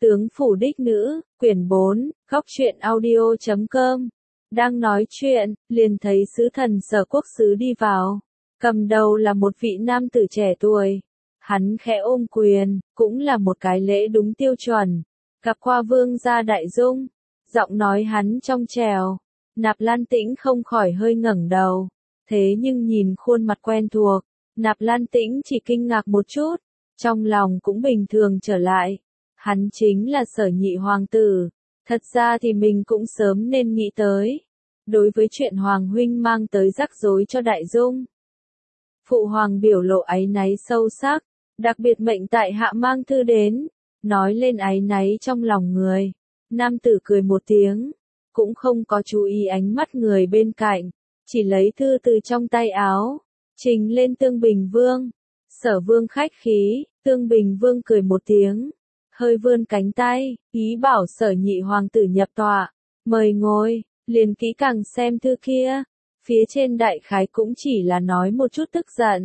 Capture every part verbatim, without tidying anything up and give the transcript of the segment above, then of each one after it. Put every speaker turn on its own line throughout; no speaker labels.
Tướng phủ đích nữ, quyển bốn, góc truyện audio chấm com. Đang nói chuyện, liền thấy sứ thần Sở Quốc sứ đi vào. Cầm đầu là một vị nam tử trẻ tuổi. Hắn khẽ ôm quyền, cũng là một cái lễ đúng tiêu chuẩn. Gặp qua vương gia đại dung. Giọng nói hắn trong trèo. Nạp Lan Tĩnh không khỏi hơi ngẩng đầu. Thế nhưng nhìn khuôn mặt quen thuộc, Nạp Lan Tĩnh chỉ kinh ngạc một chút. Trong lòng cũng bình thường trở lại. Hắn chính là Sở Nhị hoàng tử. Thật ra thì mình cũng sớm nên nghĩ tới. Đối với chuyện Hoàng huynh mang tới rắc rối cho Đại Dung. Phụ hoàng biểu lộ áy náy sâu sắc, đặc biệt mệnh tại hạ mang thư đến, nói lên áy náy trong lòng người. Nam tử cười một tiếng, cũng không có chú ý ánh mắt người bên cạnh, chỉ lấy thư từ trong tay áo, trình lên Tương Bình Vương. Sở Vương khách khí, Tương Bình Vương cười một tiếng, hơi vươn cánh tay, ý bảo Sở Nhị hoàng tử nhập tọa, mời ngồi, liền kỹ càng xem thư kia. Phía trên đại khái cũng chỉ là nói một chút tức giận.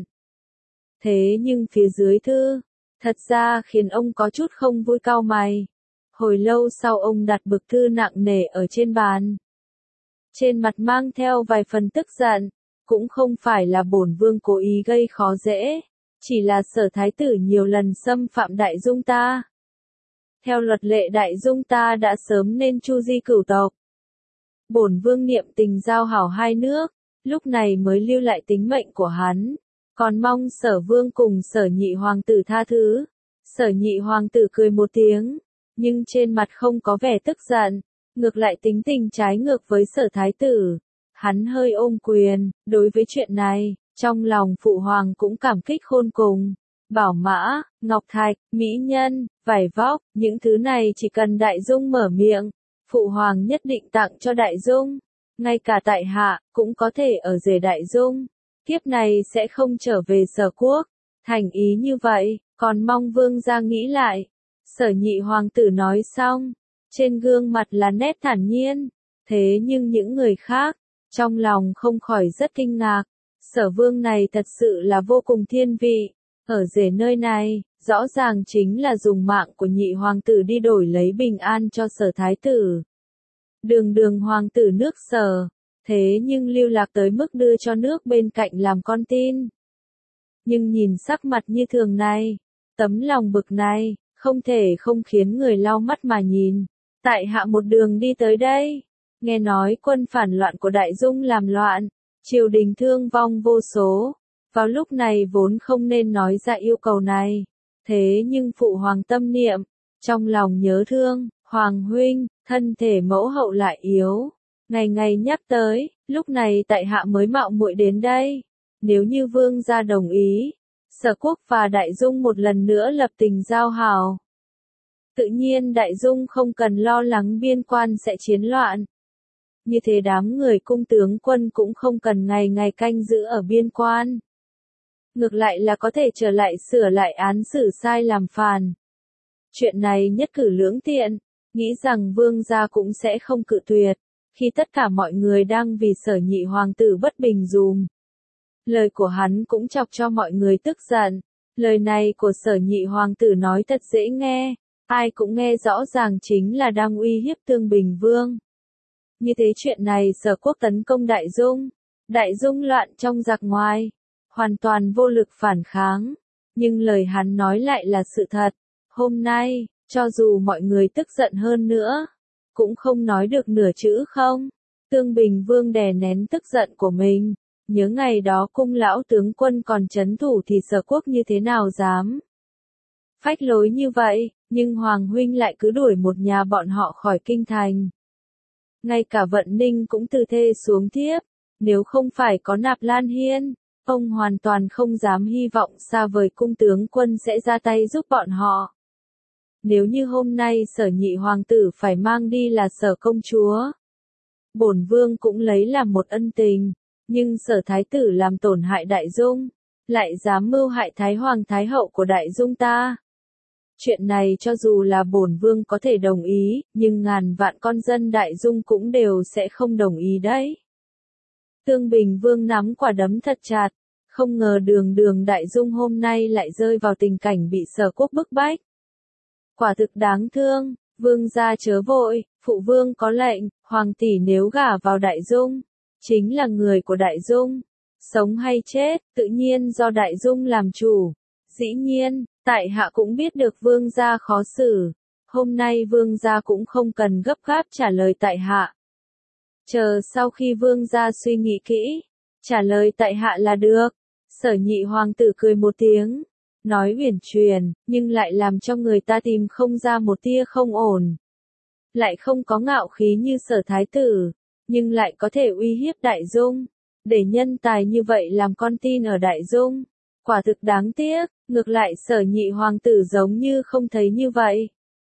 Thế nhưng phía dưới thư, thật ra khiến ông có chút không vui cau mày. Hồi lâu sau ông đặt bức thư nặng nề ở trên bàn. Trên mặt mang theo vài phần tức giận, cũng không phải là bổn vương cố ý gây khó dễ, chỉ là Sở thái tử nhiều lần xâm phạm Đại Dung ta. Theo luật lệ Đại Dung ta đã sớm nên chu di cửu tộc. Bổn vương niệm tình giao hảo hai nước, lúc này mới lưu lại tính mệnh của hắn, còn mong Sở vương cùng Sở Nhị hoàng tử tha thứ. Sở Nhị hoàng tử cười một tiếng, nhưng trên mặt không có vẻ tức giận, ngược lại tính tình trái ngược với Sở thái tử. Hắn hơi ôm quyền, đối với chuyện này, trong lòng phụ hoàng cũng cảm kích khôn cùng. Bảo mã, ngọc thạch, mỹ nhân, vải vóc, những thứ này chỉ cần Đại Dung mở miệng, phụ hoàng nhất định tặng cho Đại Dung. Ngay cả tại hạ, cũng có thể ở rể Đại Dung. Kiếp này sẽ không trở về Sở Quốc. Thành ý như vậy, còn mong vương gia nghĩ lại. Sở Nhị hoàng tử nói xong, trên gương mặt là nét thản nhiên. Thế nhưng những người khác, trong lòng không khỏi rất kinh ngạc. Sở vương này thật sự là vô cùng thiên vị. Ở rể nơi này, rõ ràng chính là dùng mạng của Nhị hoàng tử đi đổi lấy bình an cho Sở thái tử. Đường đường hoàng tử nước Sở, thế nhưng lưu lạc tới mức đưa cho nước bên cạnh làm con tin. Nhưng nhìn sắc mặt như thường này, tấm lòng bực này, không thể không khiến người lau mắt mà nhìn. Tại hạ một đường đi tới đây, nghe nói quân phản loạn của Đại Dung làm loạn, triều đình thương vong vô số. Vào lúc này vốn không nên nói ra yêu cầu này, thế nhưng phụ hoàng tâm niệm, trong lòng nhớ thương, hoàng huynh, thân thể mẫu hậu lại yếu, ngày ngày nhắc tới, lúc này tại hạ mới mạo muội đến đây. Nếu như vương gia đồng ý, Sở Quốc và Đại Dung một lần nữa lập tình giao hảo. Tự nhiên Đại Dung không cần lo lắng biên quan sẽ chiến loạn. Như thế đám người cung tướng quân cũng không cần ngày ngày canh giữ ở biên quan. Ngược lại là có thể trở lại sửa lại án xử sai làm phản. Chuyện này nhất cử lưỡng tiện, nghĩ rằng vương gia cũng sẽ không cự tuyệt, khi tất cả mọi người đang vì Sở Nhị hoàng tử bất bình dùm. Lời của hắn cũng chọc cho mọi người tức giận. Lời này của Sở Nhị hoàng tử nói thật dễ nghe, ai cũng nghe rõ ràng chính là đang uy hiếp Tương Bình Vương. Như thế chuyện này Sở Quốc tấn công Đại Dung, Đại Dung loạn trong giặc ngoài, hoàn toàn vô lực phản kháng, nhưng lời hắn nói lại là sự thật. Hôm nay, cho dù mọi người tức giận hơn nữa, cũng không nói được nửa chữ không. Tương Bình Vương đè nén tức giận của mình, nhớ ngày đó cung lão tướng quân còn trấn thủ thì Sở Quốc như thế nào dám phách lối như vậy, nhưng Hoàng huynh lại cứ đuổi một nhà bọn họ khỏi kinh thành. Ngay cả Vận Ninh cũng từ thê xuống thiếp, nếu không phải có Nạp Lan Hiên, ông hoàn toàn không dám hy vọng xa vời cung tướng quân sẽ ra tay giúp bọn họ. Nếu như hôm nay Sở Nhị hoàng tử phải mang đi là Sở công chúa, bổn vương cũng lấy làm một ân tình, nhưng Sở thái tử làm tổn hại Đại Dung, lại dám mưu hại Thái hoàng Thái hậu của Đại Dung ta. Chuyện này cho dù là bổn vương có thể đồng ý, nhưng ngàn vạn con dân Đại Dung cũng đều sẽ không đồng ý đấy. Tương Bình Vương nắm quả đấm thật chặt, không ngờ đường đường Đại Dung hôm nay lại rơi vào tình cảnh bị Sở Quốc bức bách. quả thực đáng thương, vương gia chớ vội, phụ vương có lệnh, hoàng tỷ nếu gả vào Đại Dung, chính là người của Đại Dung, sống hay chết, tự nhiên do Đại Dung làm chủ. Dĩ nhiên, tại hạ cũng biết được vương gia khó xử, hôm nay vương gia cũng không cần gấp gáp trả lời tại hạ. Chờ sau khi vương gia suy nghĩ kỹ, trả lời tại hạ là được. Sở Nhị hoàng tử cười một tiếng, nói uyển chuyển, nhưng lại làm cho người ta tìm không ra một tia không ổn. Lại không có ngạo khí như Sở thái tử, nhưng lại có thể uy hiếp Đại Dung, để nhân tài như vậy làm con tin ở Đại Dung. Quả thực đáng tiếc, ngược lại Sở Nhị hoàng tử giống như không thấy như vậy.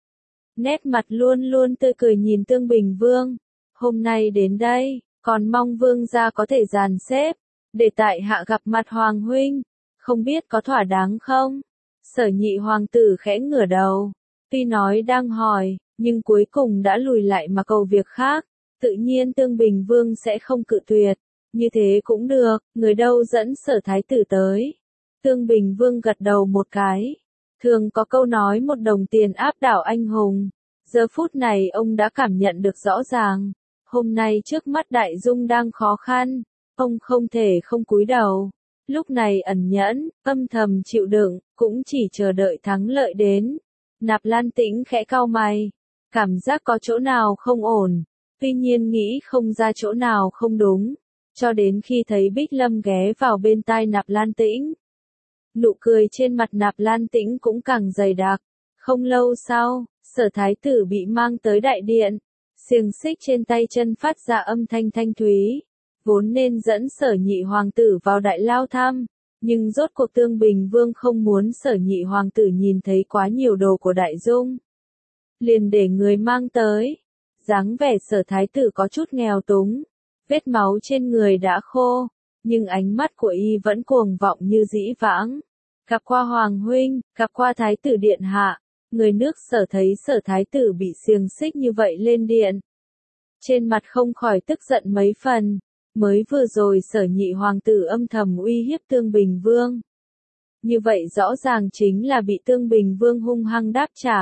Nét mặt luôn luôn tươi cười nhìn Tương Bình Vương, hôm nay đến đây, còn mong vương gia có thể dàn xếp, để tại hạ gặp mặt hoàng huynh, không biết có thỏa đáng không? Sở Nhị hoàng tử khẽ ngửa đầu, tuy nói đang hỏi, nhưng cuối cùng đã lùi lại mà cầu việc khác, tự nhiên Tương Bình Vương sẽ không cự tuyệt, như thế cũng được, người đâu dẫn Sở thái tử tới. Tương Bình Vương gật đầu một cái, thường có câu nói một đồng tiền áp đảo anh hùng, giờ phút này ông đã cảm nhận được rõ ràng, hôm nay trước mắt Đại Dung đang khó khăn, ông không thể không cúi đầu. Lúc này ẩn nhẫn, âm thầm chịu đựng, cũng chỉ chờ đợi thắng lợi đến. Nạp Lan Tĩnh khẽ cau mày, cảm giác có chỗ nào không ổn, tuy nhiên nghĩ không ra chỗ nào không đúng, cho đến khi thấy Bích Lâm ghé vào bên tai Nạp Lan Tĩnh. Nụ cười trên mặt Nạp Lan Tĩnh cũng càng dày đặc. Không lâu sau, Sở thái tử bị mang tới đại điện, xiềng xích trên tay chân phát ra âm thanh thanh thúy, vốn nên dẫn Sở Nhị hoàng tử vào đại lao thăm, nhưng rốt cuộc Tương Bình Vương không muốn Sở Nhị hoàng tử nhìn thấy quá nhiều đồ của Đại Dung, liền để người mang tới. Dáng vẻ Sở thái tử có chút nghèo túng, vết máu trên người đã khô, nhưng ánh mắt của y vẫn cuồng vọng như dĩ vãng. Gặp qua hoàng huynh, gặp qua thái tử điện hạ. Người nước Sở thấy Sở thái tử bị xiềng xích như vậy lên điện, trên mặt không khỏi tức giận mấy phần. Mới vừa rồi Sở Nhị hoàng tử âm thầm uy hiếp Tương Bình Vương, như vậy rõ ràng chính là bị Tương Bình Vương hung hăng đáp trả.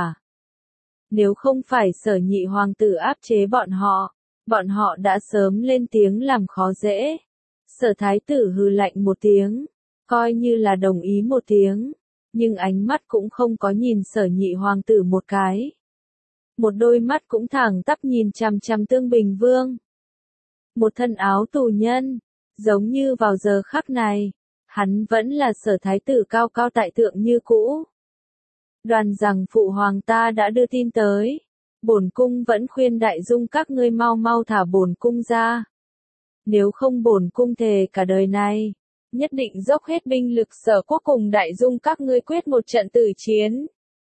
Nếu không phải Sở Nhị hoàng tử áp chế bọn họ, bọn họ đã sớm lên tiếng làm khó dễ. Sở thái tử hừ lạnh một tiếng, coi như là đồng ý một tiếng, nhưng ánh mắt cũng không có nhìn Sở Nhị hoàng tử một cái. Một đôi mắt cũng thẳng tắp nhìn chằm chằm Tương Bình Vương. Một thân áo tù nhân, giống như vào giờ khắc này, hắn vẫn là Sở thái tử cao cao tại thượng như cũ. Đoàn rằng phụ hoàng ta đã đưa tin tới, bổn cung vẫn khuyên Đại Dung các ngươi mau mau thả bổn cung ra. Nếu không bổn cung thề cả đời này, nhất định dốc hết binh lực Sở quốc cùng Đại Dung các ngươi quyết một trận tử chiến.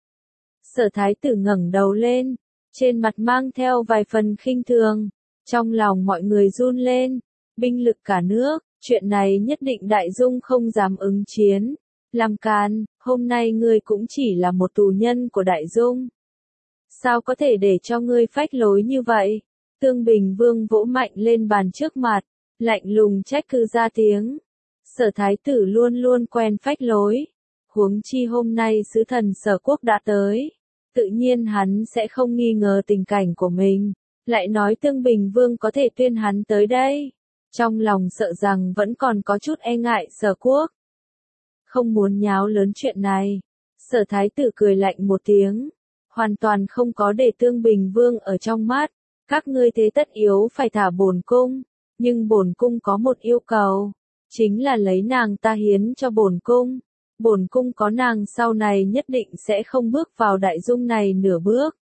Sở thái tử ngẩng đầu lên, trên mặt mang theo vài phần khinh thường, trong lòng mọi người run lên, binh lực cả nước, chuyện này nhất định Đại Dung không dám ứng chiến. Làm càn, hôm nay ngươi cũng chỉ là một tù nhân của Đại Dung. Sao có thể để cho ngươi phách lối như vậy? Tương Bình Vương vỗ mạnh lên bàn trước mặt, lạnh lùng trách cứ ra tiếng. Sở thái tử luôn luôn quen phách lối, huống chi hôm nay sứ thần Sở quốc đã tới, tự nhiên hắn sẽ không nghi ngờ tình cảnh của mình, lại nói Tương Bình Vương có thể tuyên hắn tới đây, trong lòng sợ rằng vẫn còn có chút e ngại Sở quốc, không muốn nháo lớn chuyện này. Sở thái tử cười lạnh một tiếng, hoàn toàn không có để Tương Bình Vương ở trong mắt. Các ngươi thế tất yếu phải thả bổn cung, nhưng bổn cung có một yêu cầu, chính là lấy nàng ta hiến cho bổn cung. Bổn cung có nàng sau này nhất định sẽ không bước vào Đại Dung này nửa bước.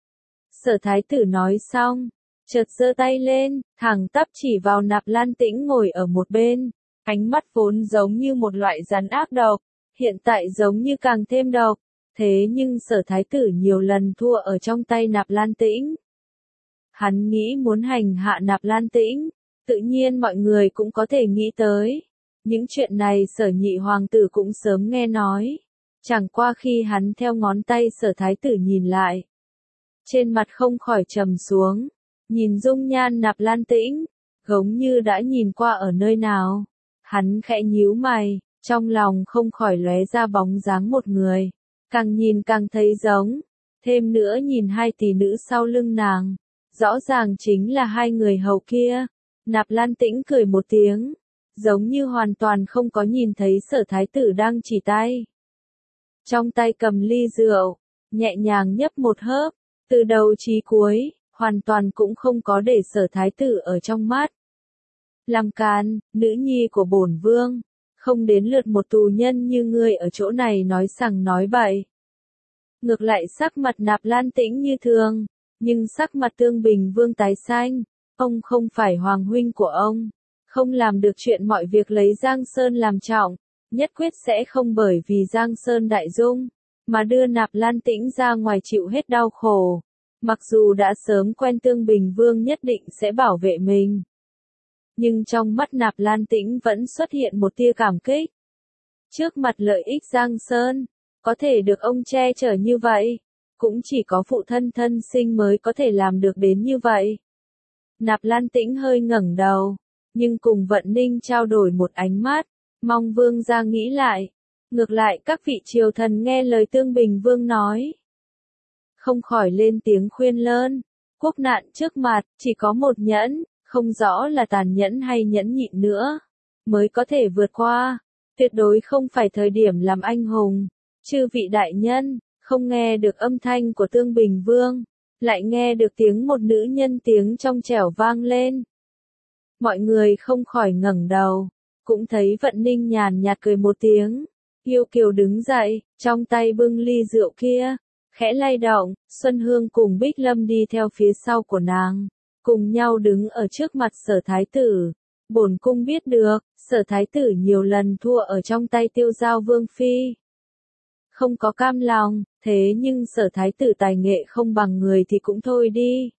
Sở thái tử nói xong, chợt giơ tay lên, thẳng tắp chỉ vào Nạp Lan Tĩnh ngồi ở một bên, ánh mắt vốn giống như một loại rắn ác độc, hiện tại giống như càng thêm độc. Thế nhưng Sở thái tử nhiều lần thua ở trong tay Nạp Lan Tĩnh. Hắn nghĩ muốn hành hạ Nạp Lan Tĩnh, tự nhiên mọi người cũng có thể nghĩ tới. Những chuyện này Sở Nhị hoàng tử cũng sớm nghe nói. Chẳng qua khi hắn theo ngón tay Sở thái tử nhìn lại, trên mặt không khỏi trầm xuống, nhìn dung nhan Nạp Lan Tĩnh, giống như đã nhìn qua ở nơi nào. Hắn khẽ nhíu mày, trong lòng không khỏi lóe ra bóng dáng một người, càng nhìn càng thấy giống. Thêm nữa nhìn hai tỷ nữ sau lưng nàng, rõ ràng chính là hai người hầu kia. Nạp Lan Tĩnh cười một tiếng, giống như hoàn toàn không có nhìn thấy Sở thái tử đang chỉ tay. Trong tay cầm ly rượu, nhẹ nhàng nhấp một hớp, từ đầu chí cuối, hoàn toàn cũng không có để Sở thái tử ở trong mắt. Làm càn, nữ nhi của bổn vương, không đến lượt một tù nhân như ngươi ở chỗ này nói sằng nói bậy. Ngược lại sắc mặt Nạp Lan Tĩnh như thường, nhưng sắc mặt Tương Bình Vương tái xanh, ông không phải hoàng huynh của ông, không làm được chuyện mọi việc lấy Giang Sơn làm trọng, nhất quyết sẽ không bởi vì Giang Sơn đại dung, mà đưa Nạp Lan Tĩnh ra ngoài chịu hết đau khổ. Mặc dù đã sớm quen Tương Bình Vương nhất định sẽ bảo vệ mình, nhưng trong mắt Nạp Lan Tĩnh vẫn xuất hiện một tia cảm kích. Trước mặt lợi ích Giang Sơn, có thể được ông che chở như vậy, cũng chỉ có phụ thân thân sinh mới có thể làm được đến như vậy. Nạp Lan Tĩnh hơi ngẩng đầu, nhưng cùng Vận Ninh trao đổi một ánh mắt, mong vương gia nghĩ lại. Ngược lại các vị triều thần nghe lời Tương Bình Vương nói, không khỏi lên tiếng khuyên lơn. Quốc nạn trước mặt, chỉ có một nhẫn, không rõ là tàn nhẫn hay nhẫn nhịn nữa, mới có thể vượt qua. Tuyệt đối không phải thời điểm làm anh hùng. Chư vị đại nhân, không nghe được âm thanh của Tương Bình Vương, lại nghe được tiếng một nữ nhân tiếng trong trẻo vang lên. Mọi người không khỏi ngẩng đầu, cũng thấy Vận Ninh nhàn nhạt cười một tiếng. Yêu Kiều đứng dậy, trong tay bưng ly rượu kia, khẽ lay động. Xuân Hương cùng Bích Lâm đi theo phía sau của nàng, cùng nhau đứng ở trước mặt Sở thái tử. Bổn cung biết được, Sở thái tử nhiều lần thua ở trong tay Tiêu Giao Vương phi, không có cam lòng, thế nhưng Sở thái tử tài nghệ không bằng người thì cũng thôi đi,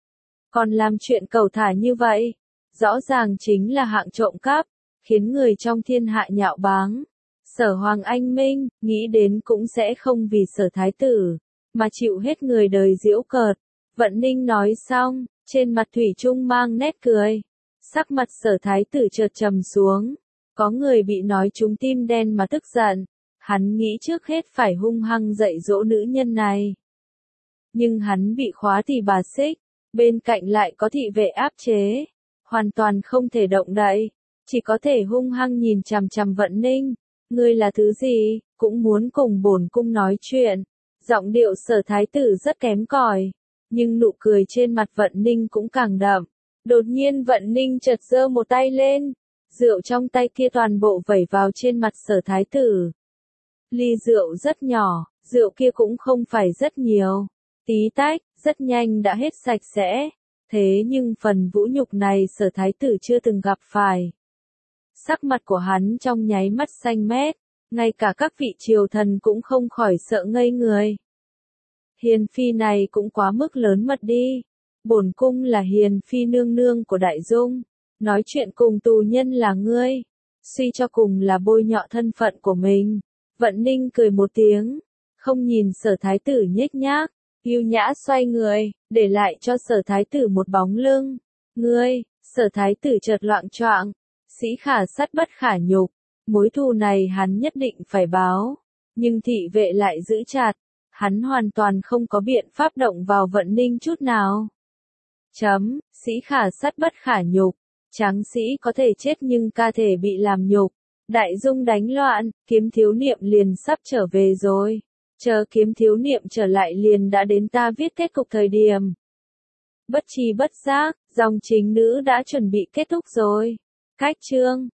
còn làm chuyện cẩu thả như vậy, rõ ràng chính là hạng trộm cắp, khiến người trong thiên hạ nhạo báng. Sở Hoàng anh minh, nghĩ đến cũng sẽ không vì Sở thái tử, mà chịu hết người đời giễu cợt. Vận Ninh nói xong, trên mặt thủy chung mang nét cười. Sắc mặt Sở thái tử chợt trầm xuống, có người bị nói trúng tim đen mà tức giận. Hắn nghĩ trước hết phải hung hăng dạy dỗ nữ nhân này. Nhưng hắn bị khóa tỳ bà xích, bên cạnh lại có thị vệ áp chế, hoàn toàn không thể động đậy, chỉ có thể hung hăng nhìn chằm chằm Vận Ninh. Ngươi là thứ gì, cũng muốn cùng bổn cung nói chuyện. Giọng điệu Sở thái tử rất kém cỏi, nhưng nụ cười trên mặt Vận Ninh cũng càng đậm. Đột nhiên Vận Ninh chợt giơ một tay lên, rượu trong tay kia toàn bộ vẩy vào trên mặt Sở thái tử. Ly rượu rất nhỏ, rượu kia cũng không phải rất nhiều, tí tách, rất nhanh đã hết sạch sẽ. Thế nhưng phần vũ nhục này Sở thái tử chưa từng gặp phải. Sắc mặt của hắn trong nháy mắt xanh mét, ngay cả các vị triều thần cũng không khỏi sợ ngây người. Hiền phi này cũng quá mức lớn mật đi. Bổn cung là hiền phi nương nương của Đại Dung, nói chuyện cùng tù nhân là ngươi, suy cho cùng là bôi nhọ thân phận của mình. Vận Ninh cười một tiếng, không nhìn Sở thái tử nhếch nhác, yêu nhã xoay người, để lại cho Sở thái tử một bóng lưng. Ngươi, Sở thái tử chợt loạng choạng, sĩ khả sắt bất khả nhục, mối thù này hắn nhất định phải báo, nhưng thị vệ lại giữ chặt, hắn hoàn toàn không có biện pháp động vào Vận Ninh chút nào. Chấm, sĩ khả sắt bất khả nhục, tráng sĩ có thể chết nhưng ca thể bị làm nhục. Đại Dung đánh loạn, Kiếm Thiếu Niệm liền sắp trở về rồi. Chờ Kiếm Thiếu Niệm trở lại liền đã đến ta viết kết cục thời điểm. Bất tri bất giác, dòng chính nữ đã chuẩn bị kết thúc rồi. Cách chương